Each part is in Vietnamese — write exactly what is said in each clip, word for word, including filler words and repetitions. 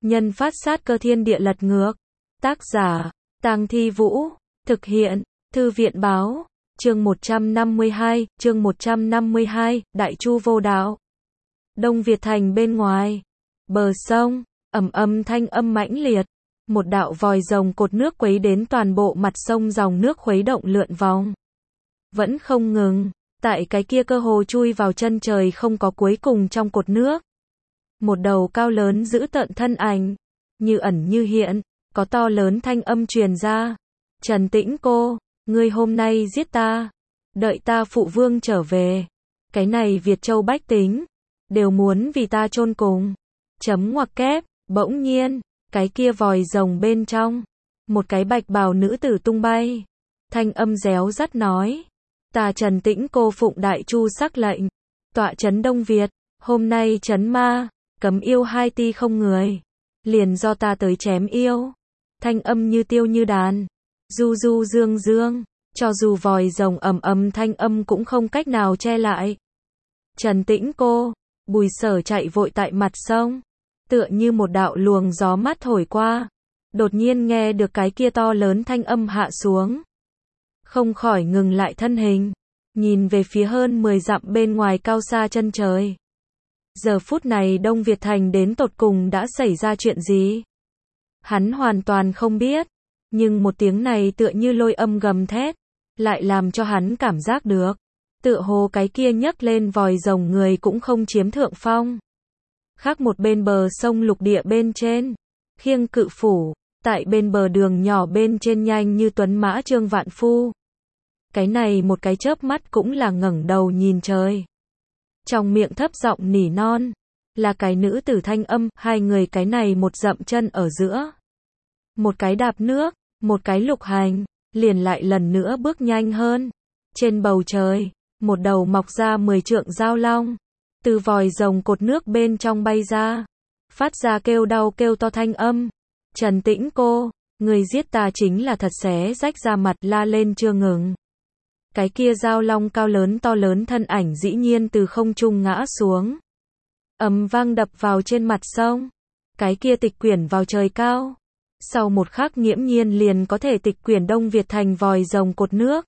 nhân phát sát cơ thiên địa lật ngược. Tác giả, Tang Thi Vũ. Thực hiện, Thư viện Báo. Chương một trăm năm mươi hai, chương một trăm năm mươi hai, Đại Chu vô đạo. Đông Việt thành bên ngoài. Bờ sông, ầm ầm thanh âm mãnh liệt. Một đạo vòi rồng cột nước quấy đến toàn bộ mặt sông, dòng nước khuấy động lượn vòng. Vẫn không ngừng, tại cái kia cơ hồ chui vào chân trời không có cuối cùng trong cột nước. Một đầu cao lớn giữ tợn thân ảnh, như ẩn như hiện, có to lớn thanh âm truyền ra. Trần Tĩnh cô, ngươi hôm nay giết ta, đợi ta phụ vương trở về. Cái này Việt Châu bách tính, đều muốn vì ta chôn cùng. Chấm ngoặc kép, bỗng nhiên, cái kia vòi rồng bên trong, một cái bạch bào nữ tử tung bay. Thanh âm réo rắt nói, ta Trần Tĩnh cô phụng Đại Chu sắc lệnh, tọa trấn Đông Việt, hôm nay trấn ma, cấm yêu hai ti không người, liền do ta tới chém yêu. Thanh âm như tiêu như đàn, du du dương dương, cho dù vòi rồng ầm ầm thanh âm cũng không cách nào che lại. Trần Tĩnh cô, Bùi Sở chạy vội tại mặt sông, tựa như một đạo luồng gió mát thổi qua, đột nhiên nghe được cái kia to lớn thanh âm hạ xuống. Không khỏi ngừng lại thân hình, nhìn về phía hơn mười dặm bên ngoài cao xa chân trời. Giờ phút này Đông Việt thành đến tột cùng đã xảy ra chuyện gì? Hắn hoàn toàn không biết, nhưng một tiếng này tựa như lôi âm gầm thét, lại làm cho hắn cảm giác được, tựa hồ cái kia nhấc lên vòi rồng người cũng không chiếm thượng phong. Khác một bên bờ sông lục địa bên trên, Khiêng Cự phủ, tại bên bờ đường nhỏ bên trên nhanh như tuấn mã Trương Vạn Phu. Cái này một cái chớp mắt cũng là ngẩng đầu nhìn trời. Trong miệng thấp giọng nỉ non, là cái nữ tử thanh âm, hai người cái này một dậm chân ở giữa. Một cái đạp nước, một cái lục hành, liền lại lần nữa bước nhanh hơn. Trên bầu trời, một đầu mọc ra mười trượng dao long, từ vòi rồng cột nước bên trong bay ra, phát ra kêu đau kêu to thanh âm. Trần Tĩnh cô, người giết ta chính là thật xé rách ra mặt, la lên chưa ngừng. Cái kia dao long cao lớn to lớn thân ảnh dĩ nhiên từ không trung ngã xuống, ầm vang đập vào trên mặt sông. Cái kia tịch quyển vào trời cao, sau một khắc nghiễm nhiên liền có thể tịch quyển Đông Việt thành vòi rồng cột nước.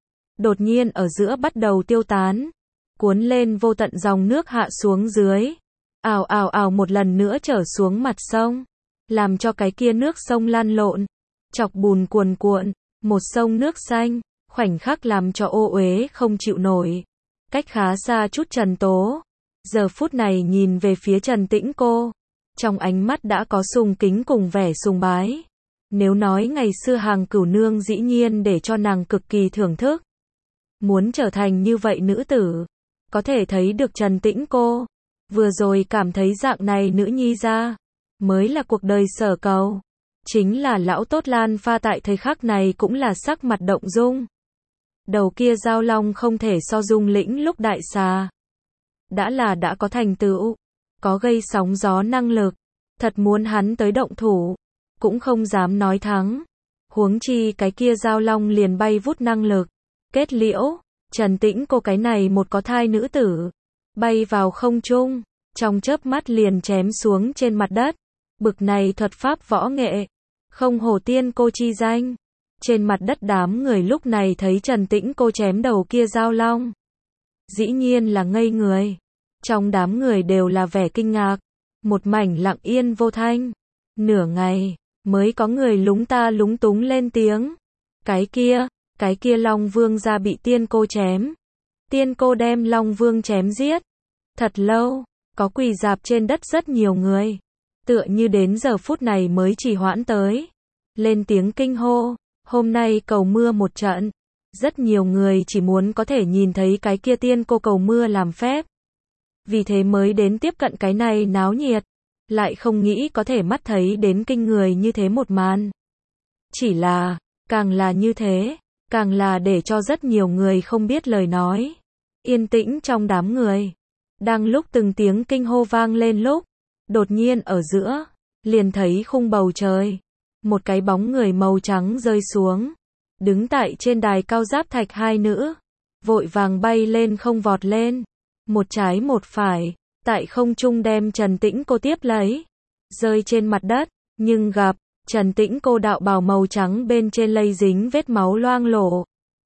Đột nhiên ở giữa bắt đầu tiêu tán, cuốn lên vô tận dòng nước hạ xuống dưới, ào ào ào một lần nữa trở xuống mặt sông, làm cho cái kia nước sông lan lộn, chọc bùn cuồn cuộn, một sông nước xanh, khoảnh khắc làm cho ô uế không chịu nổi. Cách khá xa chút Trần Tố, giờ phút này nhìn về phía Trần Tĩnh cô, trong ánh mắt đã có sùng kính cùng vẻ sùng bái. Nếu nói ngày xưa Hàng Cửu nương dĩ nhiên để cho nàng cực kỳ thưởng thức, muốn trở thành như vậy nữ tử, có thể thấy được Trần Tĩnh cô, vừa rồi cảm thấy dạng này nữ nhi ra, mới là cuộc đời sở cầu. Chính là lão tốt Lan Pha tại thời khắc này cũng là sắc mặt động dung. Đầu kia dao long không thể so dung lĩnh lúc đại xà. Đã là đã có thành tựu, có gây sóng gió năng lực, thật muốn hắn tới động thủ, cũng không dám nói thắng. Huống chi cái kia dao long liền bay vút năng lực. Kết liễu, Trần Tĩnh cô cái này một có thai nữ tử, bay vào không trung, trong chớp mắt liền chém xuống trên mặt đất. Bực này thuật pháp võ nghệ, không hổ tiên cô chi danh. Trên mặt đất đám người lúc này thấy Trần Tĩnh cô chém đầu kia dao long, dĩ nhiên là ngây người. Trong đám người đều là vẻ kinh ngạc, một mảnh lặng yên vô thanh. Nửa ngày, mới có người lúng ta lúng túng lên tiếng. Cái kia, cái kia Long Vương gia bị tiên cô chém. Tiên cô đem Long Vương chém giết. Thật lâu, có quỳ dạp trên đất rất nhiều người, tựa như đến giờ phút này mới chỉ hoãn tới. Lên tiếng kinh hô, hôm nay cầu mưa một trận. Rất nhiều người chỉ muốn có thể nhìn thấy cái kia tiên cô cầu mưa làm phép, vì thế mới đến tiếp cận cái này náo nhiệt, lại không nghĩ có thể mắt thấy đến kinh người như thế một màn. Chỉ là, càng là như thế, càng là để cho rất nhiều người không biết lời nói. Yên tĩnh trong đám người, đang lúc từng tiếng kinh hô vang lên lúc, đột nhiên ở giữa, liền thấy khung bầu trời, một cái bóng người màu trắng rơi xuống, đứng tại trên đài cao giáp thạch hai nữ, vội vàng bay lên không vọt lên, một trái một phải, tại không trung đem Trần Tĩnh cô tiếp lấy. rơi trên mặt đất, nhưng gặp Trần Tĩnh Cô đạo bào màu trắng bên trên lây dính vết máu loang lổ.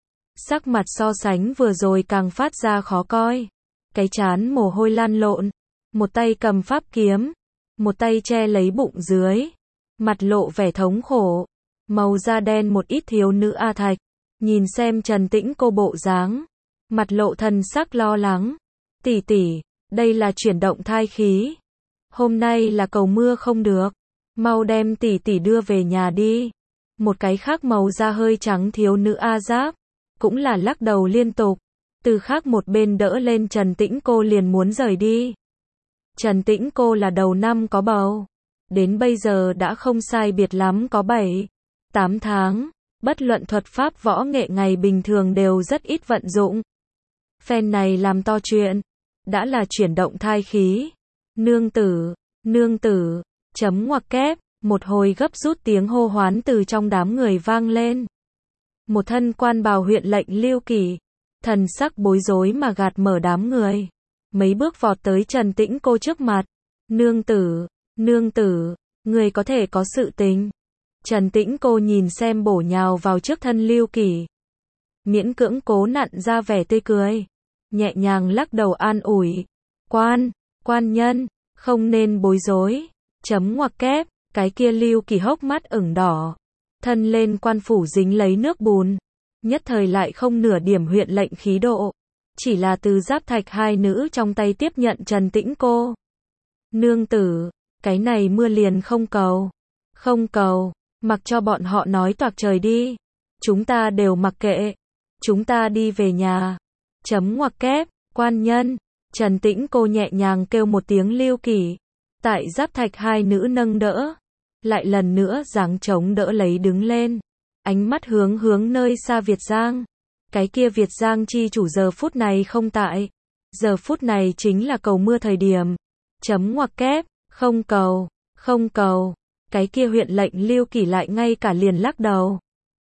Sắc mặt so sánh vừa rồi càng phát ra khó coi. Cái trán mồ hôi lăn lộn, một tay cầm pháp kiếm, một tay che lấy bụng dưới, mặt lộ vẻ thống khổ, màu da đen một ít thiếu nữ A Thạch, nhìn xem Trần Tĩnh Cô bộ dáng, mặt lộ thần sắc lo lắng. Tỷ tỷ, đây là chuyển động thai khí. Hôm nay là cầu mưa không được, mau đem tỷ tỷ đưa về nhà đi. Một cái khác màu da hơi trắng thiếu nữ A Giáp, cũng là lắc đầu liên tục, từ khác một bên đỡ lên Trần Tĩnh Cô liền muốn rời đi. Trần Tĩnh Cô là đầu năm có bầu, đến bây giờ đã không sai biệt lắm có bảy, tám tháng, bất luận thuật pháp võ nghệ ngày bình thường đều rất ít vận dụng. Phen này làm to chuyện, đã là chuyển động thai khí. Nương tử, nương tử, chấm ngoặc kép, một hồi gấp rút tiếng hô hoán từ trong đám người vang lên. Một thân quan bào huyện lệnh Lưu Kỳ, thần sắc bối rối mà gạt mở đám người, mấy bước vọt tới Trần Tĩnh Cô trước mặt. Nương tử, nương tử, người có thể có sự tình. Trần Tĩnh Cô nhìn xem bổ nhào vào trước thân Lưu Kỳ, miễn cưỡng cố nặn ra vẻ tươi cười, nhẹ nhàng lắc đầu an ủi. Quan, quan nhân, không nên bối rối. Chấm ngoặc kép, cái kia Lưu Kỳ hốc mắt ửng đỏ, thân lên quan phủ dính lấy nước bùn, nhất thời lại không nửa điểm huyện lệnh khí độ, chỉ là từ Giáp Thạch hai nữ trong tay tiếp nhận Trần Tĩnh Cô. Nương tử, cái này mưa liền không cầu, không cầu, mặc cho bọn họ nói toạc trời đi, chúng ta đều mặc kệ, chúng ta đi về nhà. Chấm ngoặc kép, quan nhân, Trần Tĩnh Cô nhẹ nhàng kêu một tiếng Lưu Kỳ, tại Giáp Thạch hai nữ nâng đỡ, lại lần nữa giáng chống đỡ lấy đứng lên, ánh mắt hướng hướng nơi xa Việt Giang. Cái kia Việt Giang chi chủ giờ phút này không tại, giờ phút này chính là cầu mưa thời điểm. Chấm ngoặc kép, không cầu, không cầu, cái kia huyện lệnh Lưu Kỳ lại ngay cả liền lắc đầu.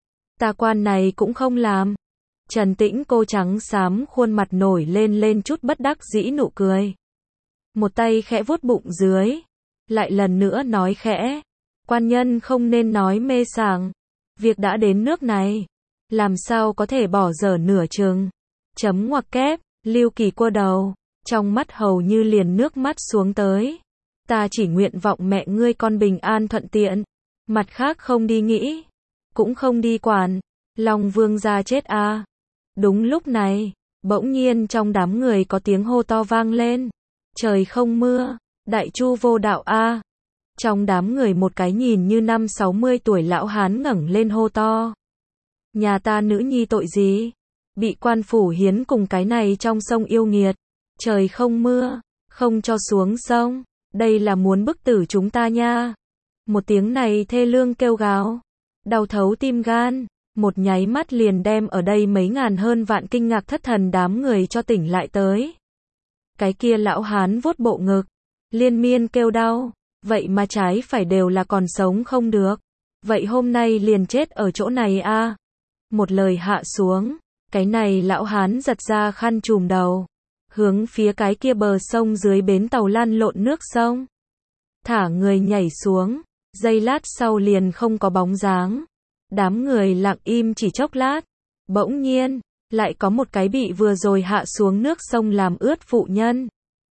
Ta quan này cũng không làm. Trần Tĩnh Cô trắng xám khuôn mặt nổi lên lên chút bất đắc dĩ nụ cười. Một tay khẽ vuốt bụng dưới, lại lần nữa nói khẽ, quan nhân không nên nói mê sảng, việc đã đến nước này, làm sao có thể bỏ dở nửa chừng. Chấm ngoặc kép, Lưu Kỳ cua đầu, trong mắt hầu như liền nước mắt xuống tới. Ta chỉ nguyện vọng mẹ ngươi con bình an thuận tiện, mặt khác không đi nghĩ, cũng không đi quản, Long Vương gia chết a. À. Đúng lúc này, bỗng nhiên trong đám người có tiếng hô to vang lên. Trời không mưa, đại chu vô đạo a. À. Trong đám người một cái nhìn như năm sáu mươi tuổi lão hán ngẩng lên hô to. Nhà ta nữ nhi tội gì? Bị quan phủ hiến cùng cái này trong sông yêu nghiệt. Trời không mưa, không cho xuống sông. Đây là muốn bức tử chúng ta nha. Một tiếng này thê lương kêu gào, đau thấu tim gan, một nháy mắt liền đem ở đây mấy ngàn hơn vạn kinh ngạc thất thần đám người cho tỉnh lại tới. Cái kia lão hán vuốt bộ ngực, liên miên kêu đau, vậy mà trái phải đều là còn sống không được. Vậy hôm nay liền chết ở chỗ này a. À. Một lời hạ xuống, cái này lão hán giật ra khăn trùm đầu, hướng phía cái kia bờ sông dưới bến tàu lăn lộn nước sông. Thả người nhảy xuống, giây lát sau liền không có bóng dáng. Đám người lặng im chỉ chốc lát, bỗng nhiên, lại có một cái bị vừa rồi hạ xuống nước sông làm ướt phụ nhân.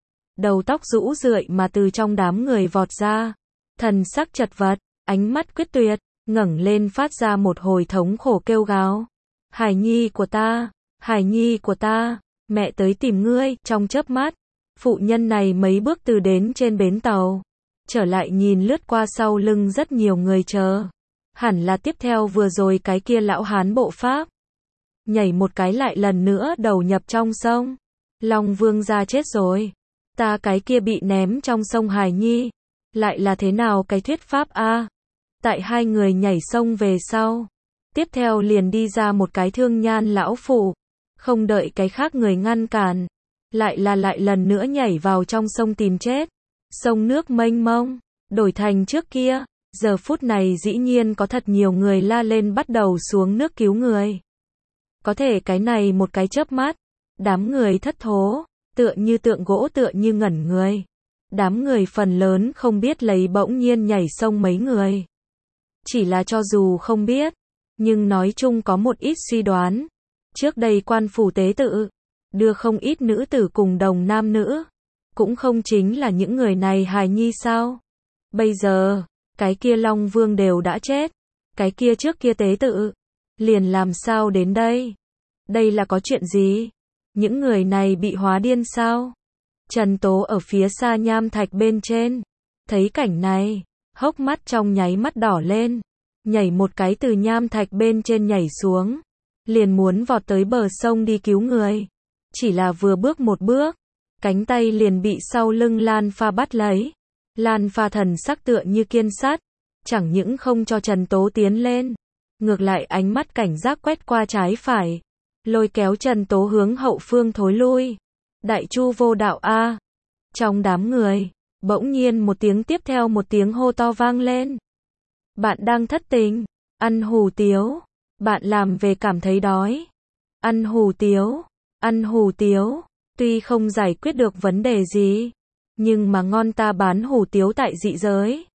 Đầu tóc rũ rượi mà từ trong đám người vọt ra, thần sắc chật vật, ánh mắt quyết tuyệt, ngẩng lên phát ra một hồi thống khổ kêu gào. Hải nhi của ta, hải nhi của ta, mẹ tới tìm ngươi. Trong chớp mắt, phụ nhân này mấy bước từ đến trên bến tàu, trở lại nhìn lướt qua sau lưng rất nhiều người chờ. Hẳn là tiếp theo vừa rồi cái kia lão hán bộ pháp. Nhảy một cái lại lần nữa đầu nhập trong sông. Long Vương gia chết rồi. Ta cái kia bị ném trong sông Hải Nhi. Lại là thế nào cái thuyết pháp a? À? Tại hai người nhảy sông về sau. Tiếp theo liền đi ra một cái thương nhan lão phụ. Không đợi cái khác người ngăn cản. Lại là lại lần nữa nhảy vào trong sông tìm chết. Sông nước mênh mông. Đổi thành trước kia. Giờ phút này dĩ nhiên có thật nhiều người la lên bắt đầu xuống nước cứu người. Có thể cái này một cái chớp mắt, đám người thất thố, tựa như tượng gỗ tựa như ngẩn người. Đám người phần lớn không biết lấy bỗng nhiên nhảy sông mấy người. Chỉ là cho dù không biết, nhưng nói chung có một ít suy đoán. Trước đây quan phủ tế tự, đưa không ít nữ tử cùng đồng nam nữ. Cũng không chính là những người này hài nhi sao? Bây giờ, cái kia Long Vương đều đã chết. Cái kia trước kia tế tự, liền làm sao đến đây? Đây là có chuyện gì? Những người này bị hóa điên sao? Trần Tố ở phía xa nham thạch bên trên, thấy cảnh này, hốc mắt trong nháy mắt đỏ lên, nhảy một cái từ nham thạch bên trên nhảy xuống, liền muốn vọt tới bờ sông đi cứu người. Chỉ là vừa bước một bước, cánh tay liền bị sau lưng Lan Pha bắt lấy. Lan Pha thần sắc tựa như kiên sắt, chẳng những không cho Trần Tố tiến lên, ngược lại ánh mắt cảnh giác quét qua trái phải, lôi kéo Trần Tố hướng hậu phương thối lui. Đại Chu vô đạo a. Trong đám người, bỗng nhiên một tiếng tiếp theo một tiếng hô to vang lên. Bạn đang thất tình, ăn hủ tiếu, bạn làm về cảm thấy đói. Ăn hủ tiếu, ăn hủ tiếu, tuy không giải quyết được vấn đề gì, nhưng mà ngon ta bán hủ tiếu tại dị giới.